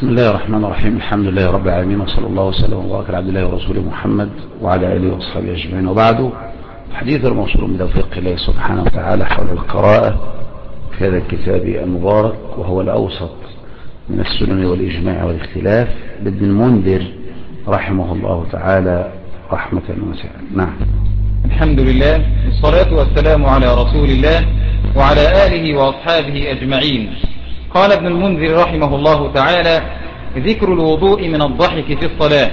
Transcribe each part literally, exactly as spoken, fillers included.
بسم الله الرحمن الرحيم. الحمد لله رب العالمين، وصلى الله وسلم وبارك على عبد الله ورسوله محمد وعلى آله وصحبه أجمعين، وبعد. حديث الموصول من توفيق الله سبحانه وتعالى حول القراءة في هذا الكتاب المبارك، وهو الأوسط من السنن والإجماع والاختلاف، لابن المنذر رحمه الله تعالى رحمة واسعة. نعم. الحمد لله، والصلاة والسلام على رسول الله وعلى آله وأصحابه أجمعين. قال ابن المنذر رحمه الله تعالى: ذكر الوضوء من الضحك في الصلاة.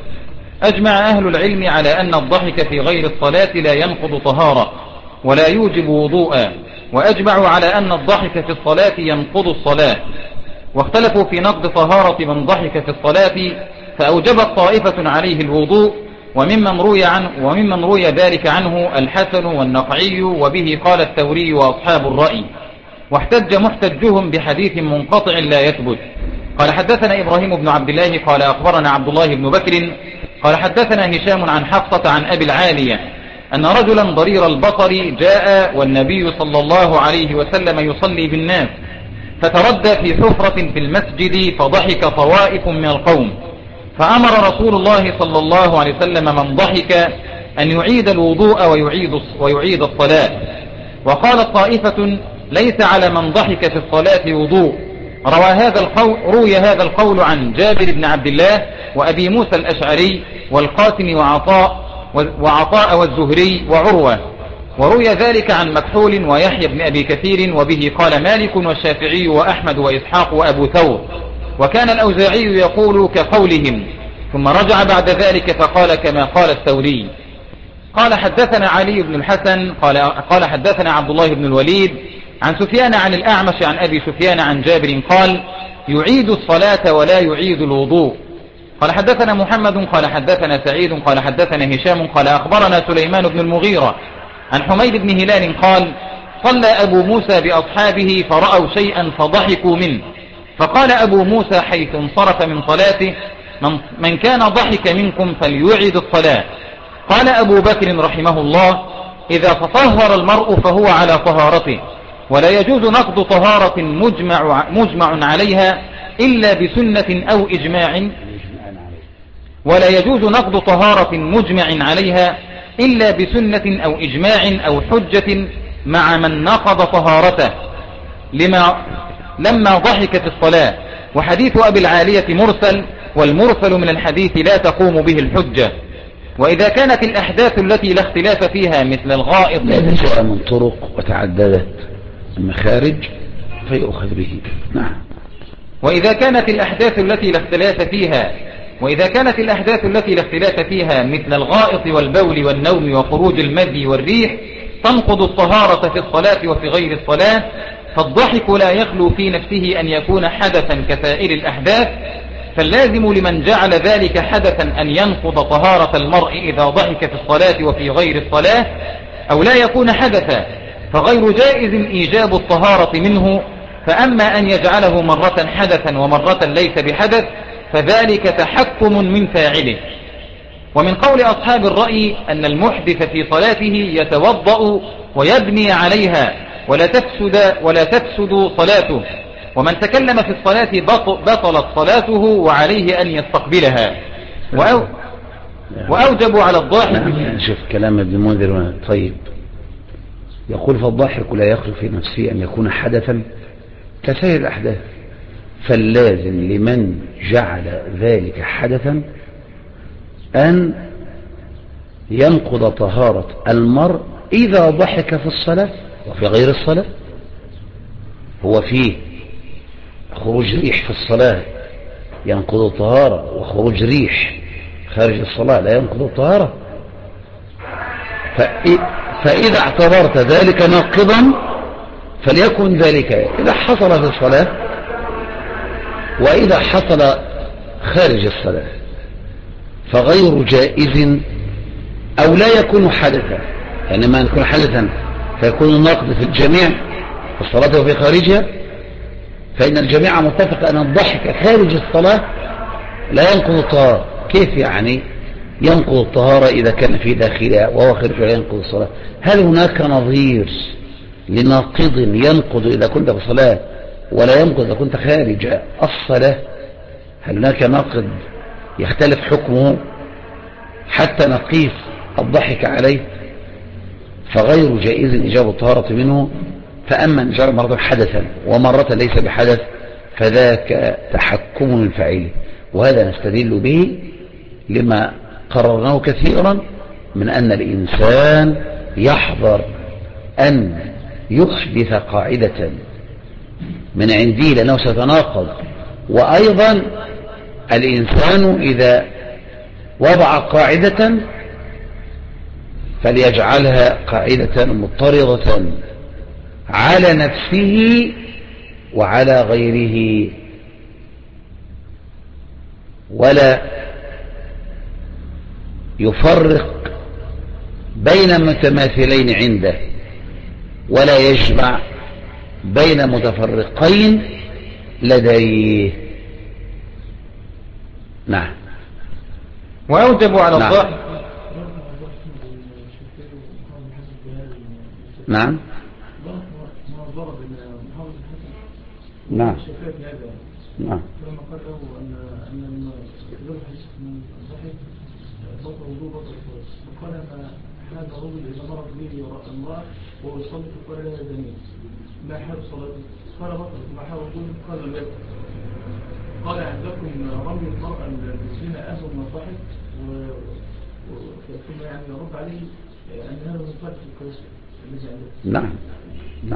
أجمع أهل العلم على أن الضحك في غير الصلاة لا ينقض طهارة ولا يوجب وضوءا، وأجمعوا على أن الضحك في الصلاة ينقض الصلاة، واختلفوا في نقض طهارة من ضحك في الصلاة، فأوجبت طائفة عليه الوضوء، وممن روي عنه وممن روي ذلك عنه الحسن والنقعي، وبه قال الثوري وأصحاب الرأي، واحتج محتجهم بحديث منقطع لا يثبت. قال: حدثنا إبراهيم بن عبد الله قال أخبرنا عبد الله بن بكر قال حدثنا هشام عن حفصة عن أبي العالية أن رجلا ضرير البصر جاء والنبي صلى الله عليه وسلم يصلي بالناس، فتردى في حفرة في المسجد، فضحك طوائف من القوم، فأمر رسول الله صلى الله عليه وسلم من ضحك أن يعيد الوضوء ويعيد, ويعيد الصلاة. وقالت طائفة: ليس على من ضحك في الصلاة وضوء. روى هذا القول روي هذا القول عن جابر بن عبد الله وأبي موسى الأشعري والقاسم وعطاء وعطاء والزهري وعروة، وروي ذلك عن مكحول ويحيى بن أبي كثير، وبه قال مالك والشافعي وأحمد وإسحاق وأبو ثور، وكان الأوزاعي يقول كقولهم، ثم رجع بعد ذلك فقال كما قال الثوري. قال: حدثنا علي بن الحسن قال, قال حدثنا عبد الله بن الوليد عن سفيان عن الأعمش عن أبي سفيان عن جابر قال: يعيد الصلاة ولا يعيد الوضوء. قال: حدثنا محمد قال حدثنا سعيد قال حدثنا هشام قال أخبرنا سليمان بن المغيرة عن حميد بن هلال قال: صلى أبو موسى بأصحابه فرأوا شيئا فضحكوا منه، فقال أبو موسى حيث انصرف من صلاته: من, من كان ضحك منكم فليعيد الصلاة. قال أبو بكر رحمه الله: إذا تطهر المرء فهو على طهارته، ولا يجوز نقض طهارة مجمع, مجمع عليها إلا بسنة أو إجماع ولا يجوز نقض طهارة مجمع عليها إلا بسنة أو إجماع أو حجة مع من نقض طهارته لما لما ضحك في الصلاة. وحديث أبي العالية مرسل، والمرسل من الحديث لا تقوم به الحجة. وإذا كانت الأحداث التي لا اختلاف فيها مثل الغائط جاء من طرق وتعددت المخارج فيؤخذ به. نعم. وإذا كانت الأحداث التي لا اختلاف فيها وإذا كانت الأحداث التي لا اختلاف فيها مثل الغائط والبول والنوم وخروج المذي والريح تنقض الطهارة في الصلاة وفي غير الصلاة، فالضحك لا يخلو في نفسه أن يكون حدثا كسائر الأحداث، فاللازم لمن جعل ذلك حدثا أن ينقض طهارة المرء إذا ضحك في الصلاة وفي غير الصلاة، أو لا يكون حدثا، فغير جائز إيجاب الطهارة منه. فأما أن يجعله مرة حدثا ومرة ليس بحدث فذلك تحكم من فاعله. ومن قول أصحاب الرأي أن المحدث في صلاته يتوضأ ويبني عليها ولا تفسد, ولا تفسد صلاته، ومن تكلم في الصلاة بطلت صلاته وعليه أن يستقبلها. وأو وأوجب على الضاحك. شوف كلام ابن المنذر. طيب، يقول: فالضاحك لا يخلو في نفسه أن يكون حدثا كسائر الأحداث، فاللازم لمن جعل ذلك حدثا أن ينقض طهارة المرء إذا ضحك في الصلاة وفي غير الصلاة. هو فيه خروج ريح في الصلاة ينقض الطهارة، وخروج ريح خارج الصلاة لا ينقض الطهارة. فإذا اعتبرت ذلك ناقضا فليكن ذلك إذا حصل في الصلاة وإذا حصل خارج الصلاة، فغير جائز أو لا يكون حدثا. يعني ما يكون حدثا فيكون النقض في الجميع في الصلاة وفي خارجها، فإن الجميع متفق أن الضحك خارج الصلاة لا ينقض الطهارة. كيف يعني ينقض الطهارة إذا كان في داخلها وهو خارجها لا ينقض الصلاة؟ هل هناك نظير لناقض ينقض إذا كنت في الصلاة ولا ينقض إذا كنت خارج الصلاة؟ هل هناك ناقض يختلف حكمه حتى نقيس الضحك عليه؟ فغير جائز إيجاب الطهارة منه. فأما إن جعل مرة حدثا ومرة ليس بحدث فذاك تحكم الفاعل، وهذا نستدل به لما قررناه كثيرا من أن الإنسان يحذر أن يحدث قاعدة من عنده لأنه سيتناقض. وأيضا الإنسان إذا وضع قاعدة فليجعلها قاعدة مضطردة على نفسه وعلى غيره، ولا يفرق بين متماثلين عنده ولا يجمع بين متفرقين لديه. نعم. وأوجب على نعم. الضحك. نعم. نعم. نعم. لما قال له أن أن استقبال الحديث من الضحك بطل وضوء بطل الفرس، وقال ما هذا الرجل إذا مرض به وراء الله وهو يصلي فقال لا يدني ما حال صلاته؟ قال بطل. ما حال وضوء؟ قال لا. قال عندكم رمي المرأة المسلمة أهل من الضحك، ثم يعني يرد عليه أن هذا من فرق القياس الذي عنده. نعم. نعم.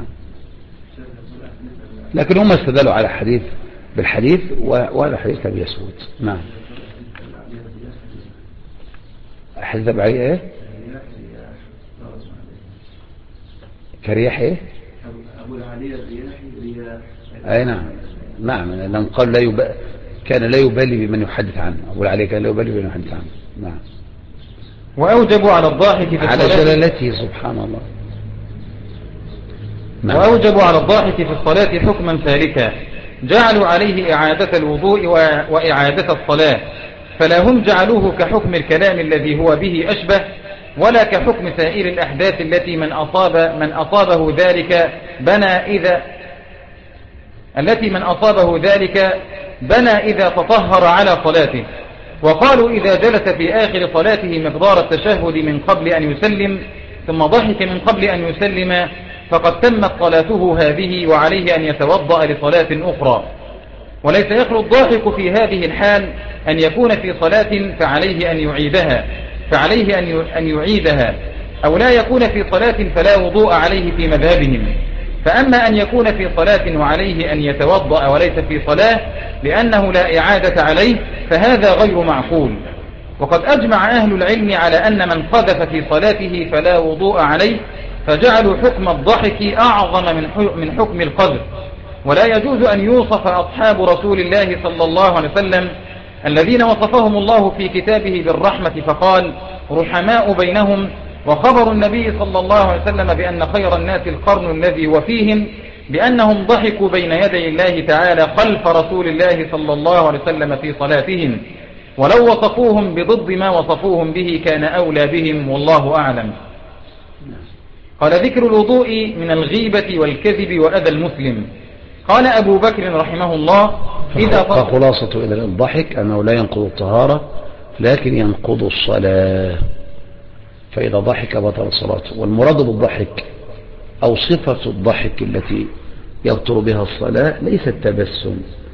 لكن هم استدلوا على حديث بالحديث وهذا حديث أبي يسود. نعم. حديث أبي ايه كرياح ايه أبو العالية الرياحي رياح. اي نعم. نعم. لأنه قال لا يب... كان لا يبالي بمن يحدث عنه. أبو العالية كان لا يبالي بمن يحدث عنه. نعم. وأوجب على الضاحك في على جلالته سبحان الله. نعم. وأوجب على الضاحك في الصلاة حكما ثالثا جعلوا عليه إعادة الوضوء وإعادة الصلاة، فلا هم جعلوه كحكم الكلام الذي هو به أشبه، ولا كحكم سائر الأحداث التي من أصاب من أصابه ذلك بنى إذا التي من أصابه ذلك بنى إذا تطهر على صلاته. وقالوا إذا جلس في آخر صلاته مقدار التشهد من قبل أن يسلم ثم ضحك من قبل أن يسلم فقد تمت صلاته هذه وعليه أن يتوضأ لصلاة أخرى. وليس يخلو الضاحك في هذه الحال أن يكون في صلاة فعليه أن يعيدها فعليه أن يعيدها أو لا يكون في صلاة فلا وضوء عليه في مذهبهم. فأما أن يكون في صلاة وعليه أن يتوضأ وليس في صلاة لأنه لا إعادة عليه فهذا غير معقول. وقد أجمع أهل العلم على أن من قذف في صلاته فلا وضوء عليه، فجعلوا حكم الضحك أعظم من حكم القذف. ولا يجوز أن يوصف أصحاب رسول الله صلى الله عليه وسلم الذين وصفهم الله في كتابه بالرحمة فقال رحماء بينهم، وخبر النبي صلى الله عليه وسلم بأن خير الناس القرن الذي وفيهم بأنهم ضحكوا بين يدي الله تعالى خلف رسول الله صلى الله عليه وسلم في صلاتهم، ولو وصفوهم بضد ما وصفوهم به كان أولى بهم والله أعلم. قال ذكر الوضوء من الغيبة والكذب وأذى المسلم. قال أبو بكر رحمه الله إذا فخلاصة إلى الضحك أنه لا ينقض الطهارة لكن ينقض الصلاة، فإذا ضحك بطل صلاته. والمراد بالضحك أو صفة الضحك التي يبطل بها الصلاة ليس التبسم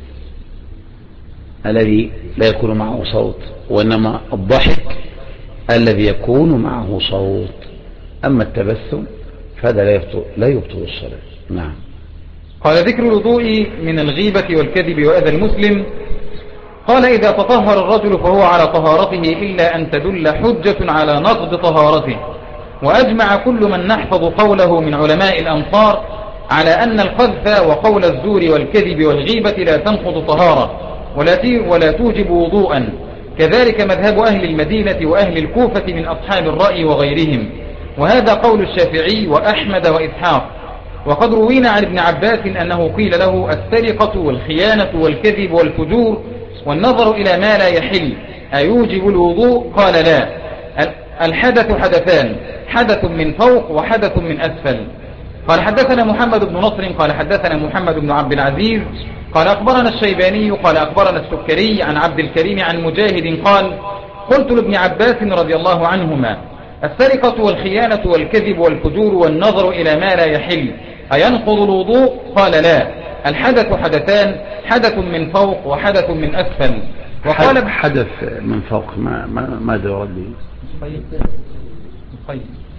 الذي لا يكون معه صوت، وإنما الضحك الذي يكون معه صوت. أما التبسم فهذا لا يبطل, لا يبطل الصلاة. نعم. قال ذكر الوضوء من الغيبة والكذب وأذى المسلم. قال إذا تطهر الرجل فهو على طهارته إلا أن تدل حجة على نقض طهارته. وأجمع كل من نحفظ قوله من علماء الأمصار على أن القذف وقول الزور والكذب والغيبة لا تنقض طهارة ولا توجب وضوءا، كذلك مذهب أهل المدينة وأهل الكوفة من أصحاب الرأي وغيرهم، وهذا قول الشافعي وأحمد وإسحاق. وقد روينا عن ابن عباس أنه قيل له السرقة والخيانة والكذب والفجور والنظر إلى ما لا يحل أيوجب الوضوء؟ قال لا، الحدث حدثان، حدث من فوق وحدث من أسفل. قال حدثنا محمد بن نصر قال حدثنا محمد بن عبد العزيز قال أخبرنا الشيباني قال أخبرنا السكري عن عبد الكريم عن مجاهد قال قلت لابن عباس رضي الله عنهما السرقة والخيانة والكذب والفجور والنظر إلى ما لا يحل أينقض الوضوء؟ قال لا، الحدث حدثان، حدث من فوق وحدث من أسفل. وقال حدث من فوق ما ما ماذا يرد به؟ طيب طيب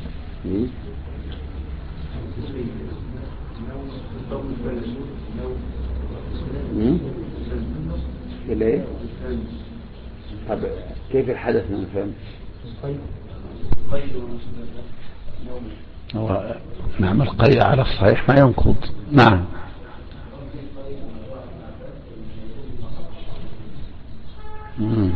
ليه؟ طب كيف الحدث من فهم؟ هو نعم القيء على الصحيح ما ينقض. نعم مم.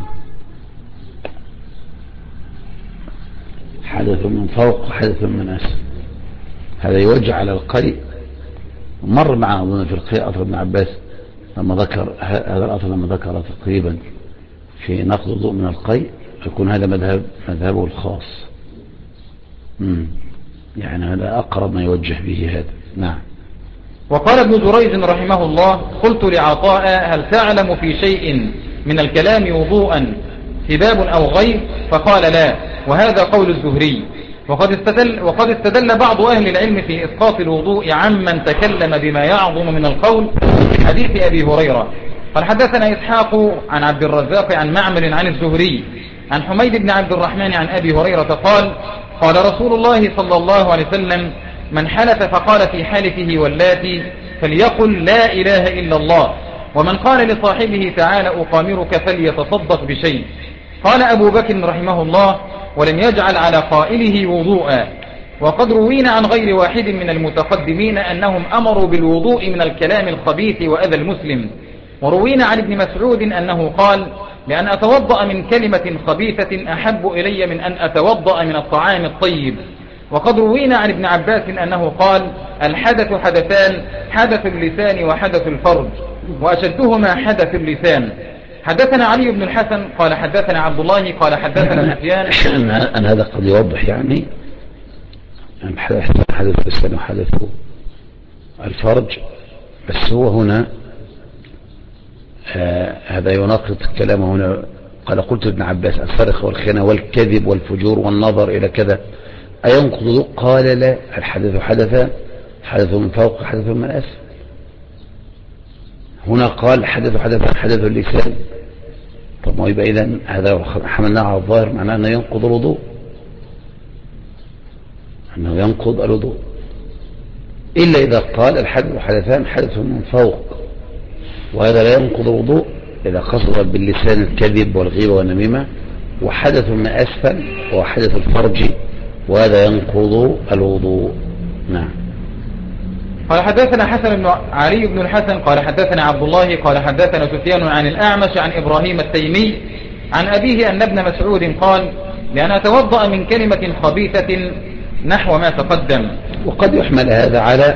حدث من فوق وحدث من أسفل، هذا يوجه على القيء. مر معنا أظن في القيء أثر ابن عباس لما ذكر هذا الأثر، لما ذكر تقريبا في نقض الوضوء من القيء، يكون هذا مذهب مذهبه الخاص. مم. يعني هذا أقرب ما يوجه به هذا. نعم. وقال ابن جريج رحمه الله قلت لعطاء هل تعلم في شيء من الكلام وضوءا سباب أو غير؟ فقال لا، وهذا قول الزهري. وقد استدل, وقد استدل بعض أهل العلم في إسقاط الوضوء عمن تكلم بما يعظم من القول في حديث أبي هريرة. قال حدثنا إسحاق عن عبد الرزاق عن معمر عن الزهري عن حميد بن عبد الرحمن عن أبي هريرة قال قال رسول الله صلى الله عليه وسلم من حلف فقال في حلفه واللاتي فليقل لا إله إلا الله، ومن قال لصاحبه تعالى أقامرك فليتصدق بشيء. قال أبو بكر رحمه الله ولم يجعل على قائله وضوءا. وقد روينا عن غير واحد من المتقدمين أنهم أمروا بالوضوء من الكلام الخبيث وأذى المسلم. وروينا عن ابن مسعود أنه قال لأن أتوضأ من كلمة خبيثة أحب إلي من أن أتوضأ من الطعام الطيب. وقد روينا عن ابن عباس أنه قال الحدث حدثان، حدث اللسان وحدث الفرج، وأشدهما حدث اللسان. حدثنا علي بن الحسن قال حدثنا عبد الله قال حدثنا سفيان. أن هذا قد يوضح يعني حدث اللسان وحدث الفرج، بس هو هنا آه هذا يناقض الكلام. هنا قال قلت ابن عباس السرقة والخيانة والكذب والفجور والنظر إلى كذا أينقض؟ قال لا، الحدث حدثان، حدث من فوق حدث من أسفل. هنا قال حدث حدث حدث اللسان. طب ما يبقى إذن هذا حملناه على الظاهر معناه أنه ينقض الوضوء، أنه ينقض الوضوء، إلا إذا قال الحدث حدثان، حدث من فوق، وهذا لا ينقض الوضوء إذا قصد باللسان الكذب والغيبة والنميمة، وحدث من أسفل وحدث الفرج، وهذا ينقض الوضوء. نعم. قال حدثنا حسن بن علي بن الحسن قال حدثنا عبد الله قال حدثنا سفيان عن الأعمش عن إبراهيم التيمي عن أبيه أن ابن مسعود قال لأن أتوضأ من كلمة خبيثة نحو ما تقدم. وقد يحمل هذا على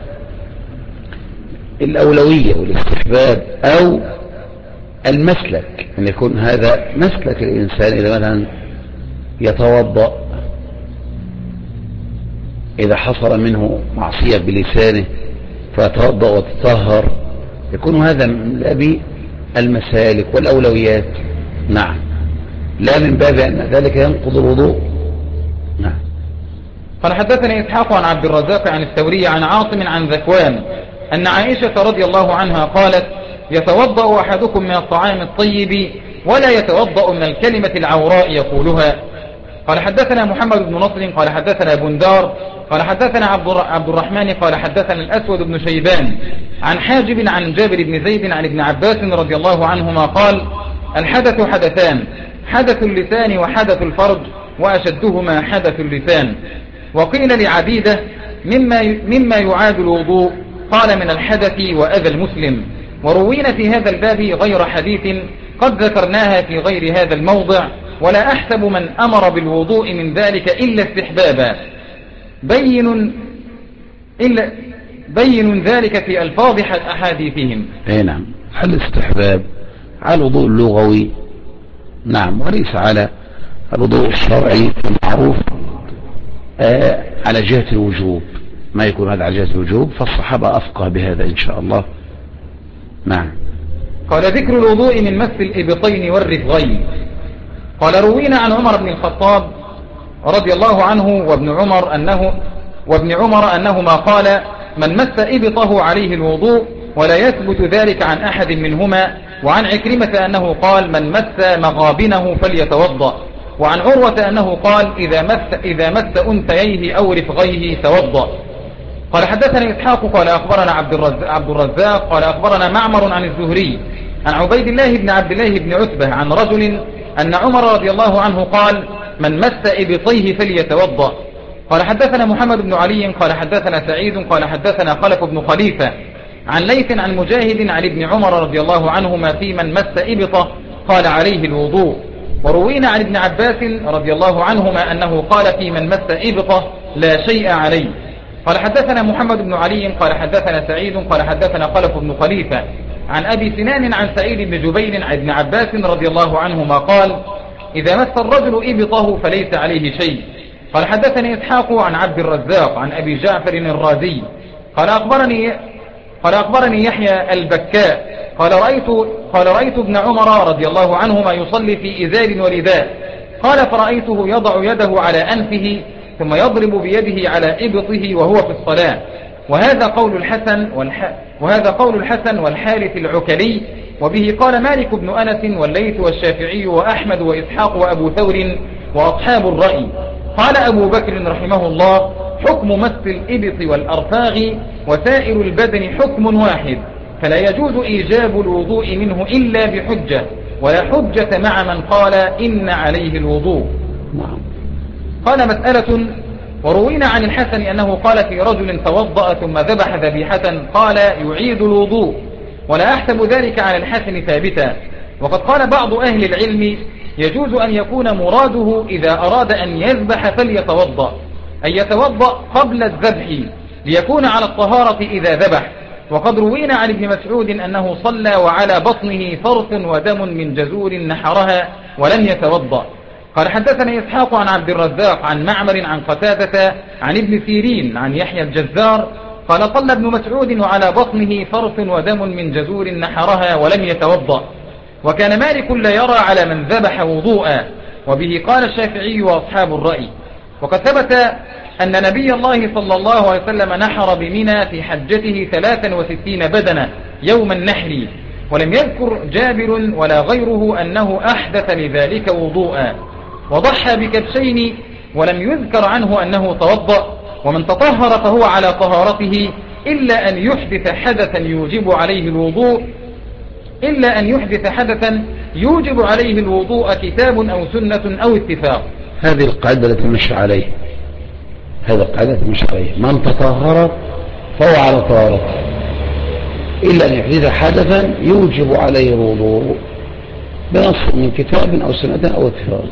الأولوية والاستحباب أو المسلك، أن يكون هذا مسلك الإنسان إذا مثلا يتوضأ إذا حصل منه معصية بلسانه فيتوضأ وتطهر، يكون هذا من باب المسالك والأولويات. نعم، لا من باب أن ذلك ينقض الوضوء. نعم. قال حدثني إسحاق عن عبد الرزاق عن الثوري عن عاصم عن ذكوان أن عائشة رضي الله عنها قالت يتوضأ أحدكم من الطعام الطيب ولا يتوضأ من الكلمة العوراء يقولها. قال حدثنا محمد بن نصر قال حدثنا بندار قال حدثنا عبد الرحمن قال حدثنا الأسود بن شيبان عن حاجب عن جابر بن زيد عن ابن عباس رضي الله عنهما قال الحدث حدثان، حدث اللسان وحدث الفرج، وأشدهما حدث اللسان. وقيل لعبيدة مما مما يعاد الوضوء، قال من الحدث وأذى المسلم. وروينا في هذا الباب غير حديث قد ذكرناها في غير هذا الموضع، ولا أحسب من أمر بالوضوء من ذلك إلا استحبابا بين إلا بين ذلك في ألفاظ أحاديثهم. أي نعم، الاستحباب على الوضوء اللغوي، نعم، وليس على الوضوء الشرعي المعروف آه على جهة الوجوب. ما يكون هذا على جهة الوجوب، فالصحابة أفقه بهذا إن شاء الله. نعم. قال ذكر الوضوء من مس الإبطين والرفغين. قال روينا عن عمر بن الخطاب رضي الله عنه وابن عمر أنه وابن عمر أنهما قال من مس إبطه عليه الوضوء، ولا يثبت ذلك عن أحد منهما. وعن عكرمة أنه قال من مس مغابنه فليتوضأ. وعن عروة أنه قال إذا مس, إذا مس أنثييه أو رفغيه توضأ. قال حدثنا إسحاق قال أخبرنا عبد الرزاق, عبد الرزاق قال أخبرنا معمر عن الزهري عن عبيد الله بن عبد الله بن عتبة عن رجل أن عمر رضي الله عنه قال من مس إبطيه فليتوضأ. قال حدثنا محمد بن علي قال حدثنا سعيد قال حدثنا خلف بن خليفة عن ليث عن مجاهد عن ابن عمر رضي الله عنهما في من مس إبطه قال عليه الوضوء. وروينا عن ابن عباس رضي الله عنهما أنه قال في من مس إبطه لا شيء عليه. قال حدثنا محمد بن علي قال حدثنا سعيد قال حدثنا خلف بن خليفة عن أبي سنان عن سعيد بن جبير عن ابن عباس رضي الله عنهما قال إذا مس الرجل إبطه فليس عليه شيء. قال حدثني إسحاق عن عبد الرزاق عن أبي جعفر الرازي قال أخبرني قال أخبرني يحيى البكاء قال رأيت قال رأيت ابن عمر رضي الله عنهما يصلي في إزار ورداء. قال فرأيته يضع يده على أنفه ثم يضرب بيده على إبطه وهو في الصلاة. وهذا قول الحسن والح... وهذا قول الحسن والحارث العكلي. وبه قال مالك بن أنس والليث والشافعي وأحمد وإسحاق وأبو ثور وأصحاب الرأي. قال أبو بكر رحمه الله حكم مس الإبط والأرفاغ وسائر البدن حكم واحد، فلا يجوز إيجاب الوضوء منه إلا بحجة، ولا حجة مع من قال إن عليه الوضوء. قال مسألة. وروينا عن الحسن أنه قال في رجل توضأ ثم ذبح ذبيحة قال يعيد الوضوء، ولا أحسب ذلك على الحسن ثابتا. وقد قال بعض أهل العلم يجوز أن يكون مراده إذا أراد أن يذبح فليتوضأ، أن يتوضأ قبل الذبح ليكون على الطهارة إذا ذبح. وقد روينا عن ابن مسعود أنه صلى وعلى بطنه فرث ودم من جزور نحرها ولم يتوضأ. قال حدثنا إسحاق عن عبد الرزاق عن معمر عن قتادة عن ابن سيرين عن يحيى الجزار قال صلى ابن مسعود وعلى بطنه فرث ودم من جزور نحرها ولم يتوضأ. وكان مالك لا يرى على من ذبح وضوءا، وبه قال الشافعي وأصحاب الرأي. وقد ثبت أن نبي الله صلى الله عليه وسلم نحر بمنى في حجته ثلاثا وستين بدنة يوم النحر، ولم يذكر جابر ولا غيره أنه أحدث لذلك وضوءا. وضحى بكبشين ولم يذكر عنه أنه توضأ. ومن تطهر فهو على طهارته إلا أن يحدث حدثا يوجب عليه الوضوء إلا أن يحدث حدثا يوجب عليه الوضوء كتاب أو سنة أو اتفاق. هذه القاعدة التي مشى عليه هذا القاعدة التي مشى عليه من تطهر فهو على طهارته إلا أن يحدث حدثا يوجب عليه الوضوء بنص من كتاب أو سنة أو اتفاق.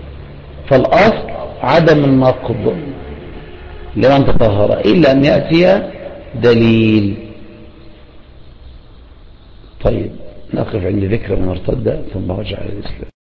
فالأصل عدم النقض لمن تطهر إلا أن يأتي دليل. طيب نقف عند ذكر من ارتد ثم رجع إلى الإسلام.